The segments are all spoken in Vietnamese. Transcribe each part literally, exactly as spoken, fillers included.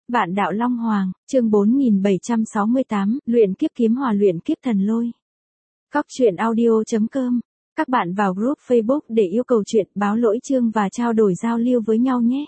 Vạn đạo Long Hoàng, chương bốn nghìn bảy trăm sáu mươi tám, luyện kiếp kiếm hòa luyện kiếp thần lôi. Cóc truyện audio chấm com. Các bạn vào group Facebook để yêu cầu chuyện, báo lỗi chương và trao đổi giao lưu với nhau nhé.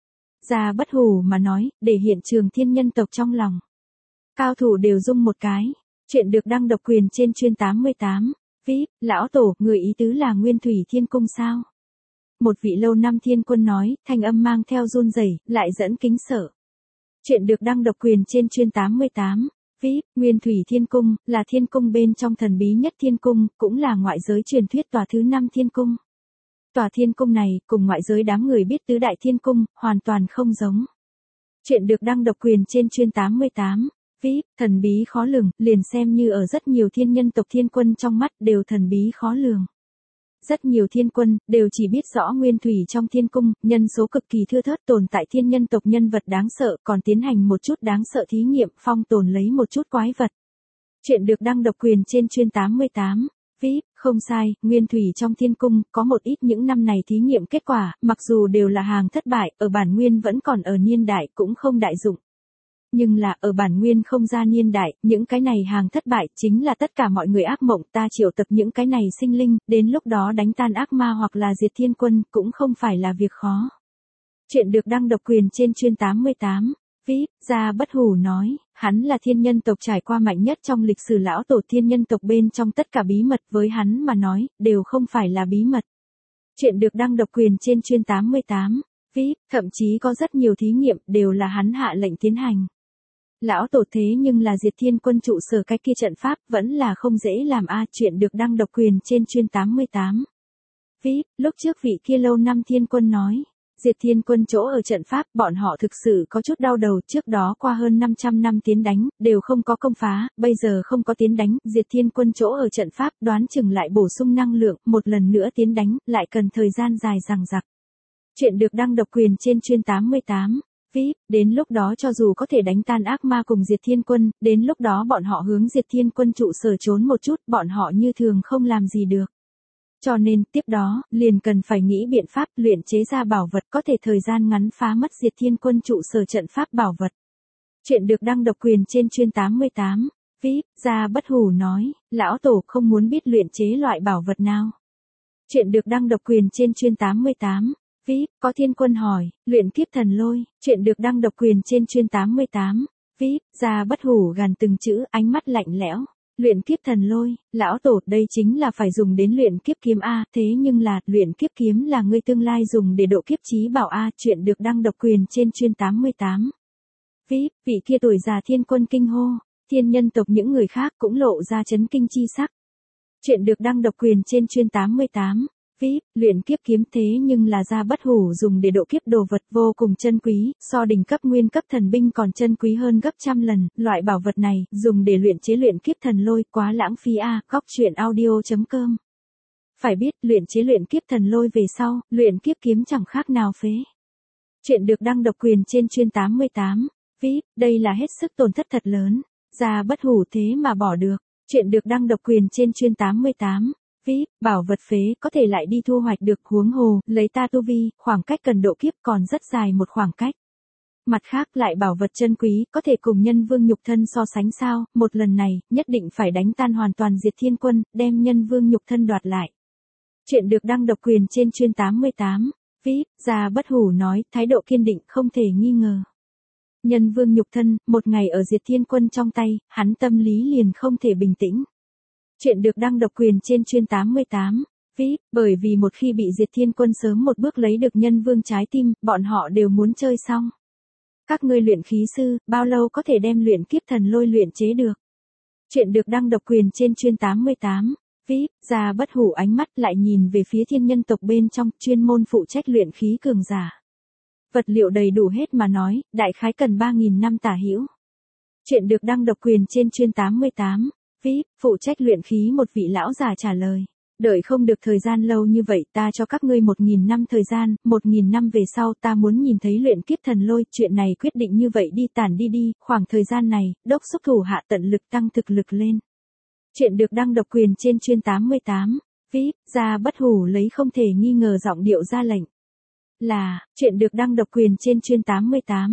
Gia Bất Hủ mà nói, để hiện trường thiên nhân tộc trong lòng. Cao thủ đều rung một cái. Chuyện được đăng độc quyền trên chuyên tám mươi tám. vê i pê, lão tổ, người ý tứ là Nguyên Thủy Thiên Cung sao? Một vị lâu năm thiên quân nói, thanh âm mang theo run rẩy, lại dẫn kính sợ. Chuyện được đăng độc quyền trên chuyên tám mươi tám. vê i pê, Nguyên Thủy Thiên Cung, là thiên cung bên trong thần bí nhất thiên cung, cũng là ngoại giới truyền thuyết tòa thứ năm thiên cung. Tòa thiên cung này, cùng ngoại giới đám người biết tứ đại thiên cung, hoàn toàn không giống. Chuyện được đăng độc quyền trên chuyên tám mươi tám. vê i pê, thần bí khó lường, liền xem như ở rất nhiều thiên nhân tộc thiên quân trong mắt đều thần bí khó lường. Rất nhiều thiên quân, đều chỉ biết rõ Nguyên Thủy trong thiên cung, nhân số cực kỳ thưa thớt tồn tại thiên nhân tộc nhân vật đáng sợ, còn tiến hành một chút đáng sợ thí nghiệm, phong tồn lấy một chút quái vật. Chuyện được đăng độc quyền trên chuyên tám mươi tám. vê i pê, không sai, Nguyên Thủy trong thiên cung, có một ít những năm này thí nghiệm kết quả, mặc dù đều là hàng thất bại, ở bản nguyên vẫn còn ở niên đại, cũng không đại dụng. Nhưng là, ở bản nguyên không ra niên đại, những cái này hàng thất bại, chính là tất cả mọi người ác mộng, ta triệu tập những cái này sinh linh, đến lúc đó đánh tan ác ma hoặc là diệt thiên quân, cũng không phải là việc khó. Chuyện được đăng độc quyền trên chuyên tám mươi tám. vê i pê, Gia Bất Hủ nói, hắn là thiên nhân tộc trải qua mạnh nhất trong lịch sử lão tổ thiên nhân tộc bên trong tất cả bí mật với hắn mà nói, đều không phải là bí mật. Chuyện được đăng độc quyền trên chuyên tám mươi tám. vê i pê, thậm chí có rất nhiều thí nghiệm, đều là hắn hạ lệnh tiến hành. Lão tổ thế nhưng là diệt thiên quân trụ sở cái kia trận pháp, vẫn là không dễ làm a. Chuyện được đăng độc quyền trên chuyên tám mươi tám. vê i pê, lúc trước vị kia lâu năm thiên quân nói, diệt thiên quân chỗ ở trận pháp, bọn họ thực sự có chút đau đầu, trước đó qua hơn năm trăm năm tiến đánh, đều không có công phá, bây giờ không có tiến đánh, diệt thiên quân chỗ ở trận pháp, đoán chừng lại bổ sung năng lượng, một lần nữa tiến đánh, lại cần thời gian dài dằng dặc. Chuyện được đăng độc quyền trên chuyên tám mươi tám. vê i pê, đến lúc đó cho dù có thể đánh tan ác ma cùng diệt thiên quân, đến lúc đó bọn họ hướng diệt thiên quân trụ sở trốn một chút, bọn họ như thường không làm gì được. Cho nên, tiếp đó, liền cần phải nghĩ biện pháp luyện chế ra bảo vật có thể thời gian ngắn phá mất diệt thiên quân trụ sở trận pháp bảo vật. Chuyện được đăng độc quyền trên chuyên tám mươi tám. vê i pê, Gia Bất Hủ nói, lão tổ không muốn biết luyện chế loại bảo vật nào. Chuyện được đăng độc quyền trên chuyên tám mươi tám. vê i pê, có thiên quân hỏi, luyện kiếp thần lôi. Chuyện được đăng độc quyền trên chuyên tám mươi tám. vê i pê, Gia Bất Hủ gằn từng chữ, ánh mắt lạnh lẽo. Luyện kiếp thần lôi, lão tổ, đây chính là phải dùng đến luyện kiếp kiếm a, thế nhưng là, luyện kiếp kiếm là ngươi tương lai dùng để độ kiếp chí bảo a. Chuyện được đăng độc quyền trên chuyên tám mươi tám. vê i pê, vị kia tuổi già thiên quân kinh hô, thiên nhân tộc những người khác cũng lộ ra chấn kinh chi sắc. Chuyện được đăng độc quyền trên chuyên tám mươi tám. vê i pê, luyện kiếp kiếm thế nhưng là Gia Bất Hủ dùng để độ kiếp đồ vật vô cùng chân quý, so đỉnh cấp nguyên cấp thần binh còn chân quý hơn gấp trăm lần, loại bảo vật này, dùng để luyện chế luyện kiếp thần lôi, quá lãng phí a. Cóc truyện audio chấm com. Phải biết, luyện chế luyện kiếp thần lôi về sau, luyện kiếp kiếm chẳng khác nào phế. Chuyện được đăng độc quyền trên chuyên tám mươi tám. vê i pê, đây là hết sức tổn thất thật lớn, Gia Bất Hủ thế mà bỏ được. Chuyện được đăng độc quyền trên chuyên tám mươi tám. vê i pê, bảo vật phế có thể lại đi thu hoạch được, huống hồ, lấy ta tu vi, khoảng cách cần độ kiếp còn rất dài một khoảng cách. Mặt khác lại bảo vật chân quý, có thể cùng nhân vương nhục thân so sánh sao, một lần này, nhất định phải đánh tan hoàn toàn diệt thiên quân, đem nhân vương nhục thân đoạt lại. Chuyện được đăng độc quyền trên chuyên tám mươi tám. vê i pê, Gia Bất Hủ nói, thái độ kiên định không thể nghi ngờ. Nhân vương nhục thân, một ngày ở diệt thiên quân trong tay, hắn tâm lý liền không thể bình tĩnh. Chuyện được đăng độc quyền trên chuyên tám mươi tám. vê i pê, bởi vì một khi bị diệt thiên quân sớm một bước lấy được nhân vương trái tim, bọn họ đều muốn chơi xong. Các ngươi luyện khí sư, bao lâu có thể đem luyện kiếp thần lôi luyện chế được? Chuyện được đăng độc quyền trên chuyên tám mươi tám. vê i pê, Gia Bất Hủ ánh mắt lại nhìn về phía thiên nhân tộc bên trong, chuyên môn phụ trách luyện khí cường giả. Vật liệu đầy đủ hết mà nói, đại khái cần ba nghìn năm tả hữu. Chuyện được đăng độc quyền trên chuyên tám mươi tám. vê i pê, phụ trách luyện khí một vị lão già trả lời. Đợi không được thời gian lâu như vậy, ta cho các ngươi một nghìn năm thời gian, một nghìn năm về sau ta muốn nhìn thấy luyện kiếp thần lôi, chuyện này quyết định như vậy đi, tản đi đi, khoảng thời gian này, đốc xúc thủ hạ tận lực tăng thực lực lên. Chuyện được đăng độc quyền trên chuyên tám mươi tám. vê i pê, Gia Bất Hủ lấy không thể nghi ngờ giọng điệu ra lệnh. Là, chuyện được đăng độc quyền trên chuyên tám mươi tám.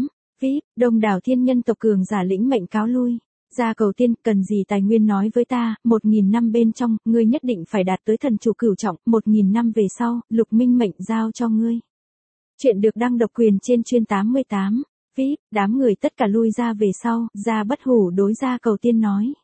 vê i pê, đông đảo thiên nhân tộc cường giả lĩnh mệnh cáo lui. Ra cầu tiên, cần gì tài nguyên nói với ta, một nghìn năm bên trong, ngươi nhất định phải đạt tới thần chủ cửu trọng, một nghìn năm về sau, Lục Minh mệnh giao cho ngươi. Chuyện được đăng độc quyền trên chuyên tám mươi tám. vê i pê, đám người tất cả lui ra về sau, Gia Bất Hủ đối Gia Cầu Tiên nói.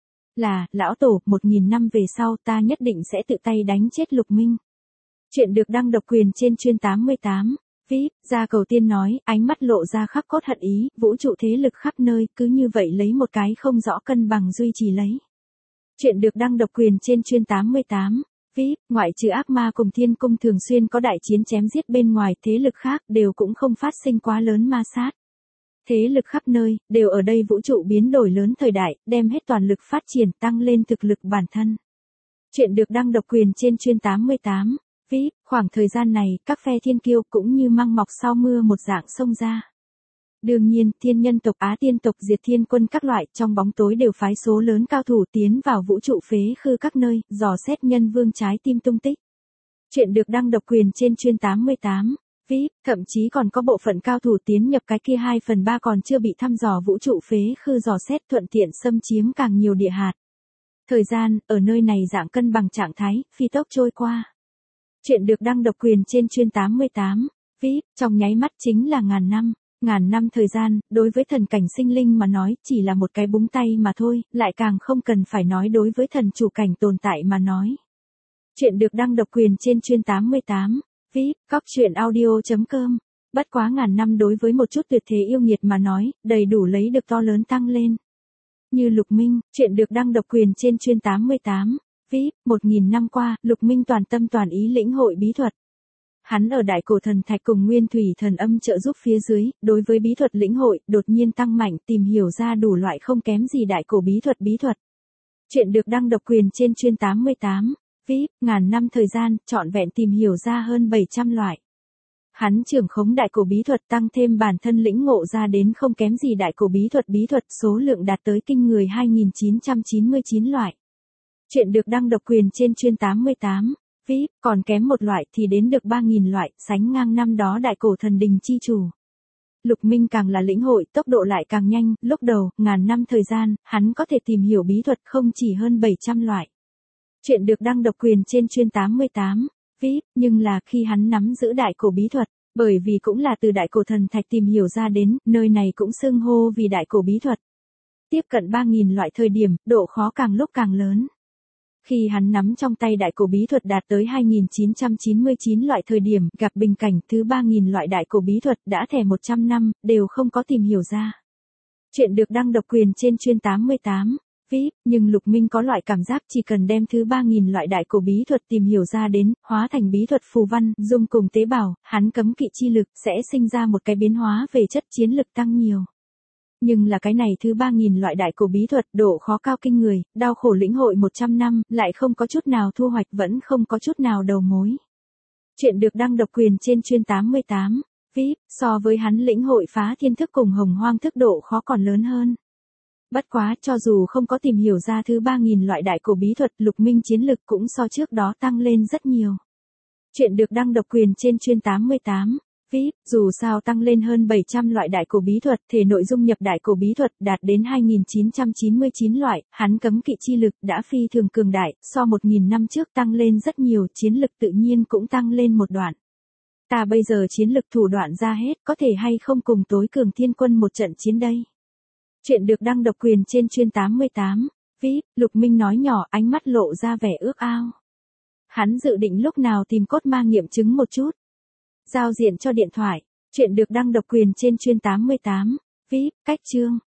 Là, lão tổ, một nghìn năm về sau ta nhất định sẽ tự tay đánh chết Lục Minh. Chuyện được đăng độc quyền trên chuyên tám mươi tám. vê i pê, Gia Cầu Tiên nói, ánh mắt lộ ra khắc cốt hận ý, vũ trụ thế lực khắp nơi, cứ như vậy lấy một cái không rõ cân bằng duy trì lấy. Chuyện được đăng độc quyền trên chuyên tám mươi tám. vê i pê, ngoại trừ ác ma cùng thiên cung thường xuyên có đại chiến chém giết bên ngoài, thế lực khác đều cũng không phát sinh quá lớn ma sát. Thế lực khắp nơi, đều ở đây vũ trụ biến đổi lớn thời đại, đem hết toàn lực phát triển tăng lên thực lực bản thân. Chuyện được đăng độc quyền trên chuyên tám mươi tám. vê i pê, khoảng thời gian này, các phe thiên kiêu cũng như măng mọc sau mưa một dạng xông ra. Đương nhiên, thiên nhân tộc Á tiên tộc diệt thiên quân các loại trong bóng tối đều phái số lớn cao thủ tiến vào vũ trụ phế khư các nơi, dò xét nhân vương trái tim tung tích. Chuyện được đăng độc quyền trên chuyên tám mươi tám. vê i pê, thậm chí còn có bộ phận cao thủ tiến nhập cái kia hai phần ba còn chưa bị thăm dò vũ trụ phế khư dò xét thuận tiện xâm chiếm càng nhiều địa hạt. Thời gian, ở nơi này dạng cân bằng trạng thái, phi tốc trôi qua. Chuyện được đăng độc quyền trên chuyên tám mươi tám. vê i pê, trong nháy mắt chính là ngàn năm. Ngàn năm thời gian, đối với thần cảnh sinh linh mà nói, chỉ là một cái búng tay mà thôi, lại càng không cần phải nói đối với thần chủ cảnh tồn tại mà nói. Chuyện được đăng độc quyền trên chuyên tám mươi tám. vê i pê, cóc truyện audio chấm com. Bất quá ngàn năm đối với một chút tuyệt thế yêu nghiệt mà nói, đầy đủ lấy được to lớn tăng lên. Như Lục Minh, chuyện được đăng độc quyền trên chuyên tám mươi tám. vê i pê, một nghìn năm qua, Lục Minh toàn tâm toàn ý lĩnh hội bí thuật. Hắn ở Đại Cổ Thần Thạch cùng Nguyên Thủy Thần Âm trợ giúp phía dưới, đối với bí thuật lĩnh hội, đột nhiên tăng mạnh, tìm hiểu ra đủ loại không kém gì đại cổ bí thuật bí thuật. Chuyện được đăng độc quyền trên chuyên tám mươi tám. vê i pê, ngàn năm thời gian, trọn vẹn tìm hiểu ra hơn bảy trăm loại. Hắn trưởng khống đại cổ bí thuật tăng thêm bản thân lĩnh ngộ ra đến không kém gì đại cổ bí thuật bí thuật, số lượng đạt tới kinh người hai nghìn chín trăm chín mươi chín loại. Chuyện được đăng độc quyền trên chuyên tám mươi tám. vê i pê, còn kém một loại thì đến được ba nghìn loại, sánh ngang năm đó đại cổ thần đình chi chủ. Lục Minh càng là lĩnh hội, tốc độ lại càng nhanh, lúc đầu, ngàn năm thời gian, hắn có thể tìm hiểu bí thuật không chỉ hơn bảy trăm loại. Chuyện được đăng độc quyền trên chuyên tám mươi tám. vê i pê, nhưng là khi hắn nắm giữ đại cổ bí thuật, bởi vì cũng là từ đại cổ thần thạch tìm hiểu ra đến, nơi này cũng xưng hô vì đại cổ bí thuật. Tiếp cận ba nghìn loại thời điểm, độ khó càng lúc càng lớn. Khi hắn nắm trong tay đại cổ bí thuật đạt tới hai nghìn chín trăm chín mươi chín loại thời điểm, gặp bình cảnh thứ ba nghìn loại đại cổ bí thuật đã thẻ một trăm năm, đều không có tìm hiểu ra. Chuyện được đăng độc quyền trên chuyên tám mươi tám. vê i pê, nhưng Lục Minh có loại cảm giác chỉ cần đem thứ ba nghìn loại đại cổ bí thuật tìm hiểu ra đến, hóa thành bí thuật phù văn, dung cùng tế bào, hắn cấm kỵ chi lực, sẽ sinh ra một cái biến hóa về chất chiến lực tăng nhiều. Nhưng là cái này thứ ba nghìn loại đại cổ bí thuật, độ khó cao kinh người, đau khổ lĩnh hội một trăm năm, lại không có chút nào thu hoạch, vẫn không có chút nào đầu mối. Chuyện được đăng độc quyền trên chuyên tám mươi tám. vê i pê, so với hắn lĩnh hội phá thiên thức cùng hồng hoang thức độ khó còn lớn hơn. Bất quá, cho dù không có tìm hiểu ra thứ ba nghìn loại đại cổ bí thuật, Lục Minh chiến lực cũng so trước đó tăng lên rất nhiều. Chuyện được đăng độc quyền trên chuyên tám mươi tám. vê i pê, dù sao tăng lên hơn bảy trăm loại đại cổ bí thuật, thể nội dung nhập đại cổ bí thuật đạt đến hai nghìn chín trăm chín mươi chín loại, hắn cấm kỵ chi lực đã phi thường cường đại, so một nghìn năm trước tăng lên rất nhiều, chiến lực tự nhiên cũng tăng lên một đoạn. Ta bây giờ chiến lực thủ đoạn ra hết, có thể hay không cùng tối cường thiên quân một trận chiến đây? Chuyện được đăng độc quyền trên chuyên tám mươi tám. vê i pê, Lục Minh nói nhỏ, ánh mắt lộ ra vẻ ước ao. Hắn dự định lúc nào tìm cốt ma nghiệm chứng một chút. Giao diện cho điện thoại. Chuyện được đăng độc quyền trên chuyên tám mươi tám. vê i pê, cách chương.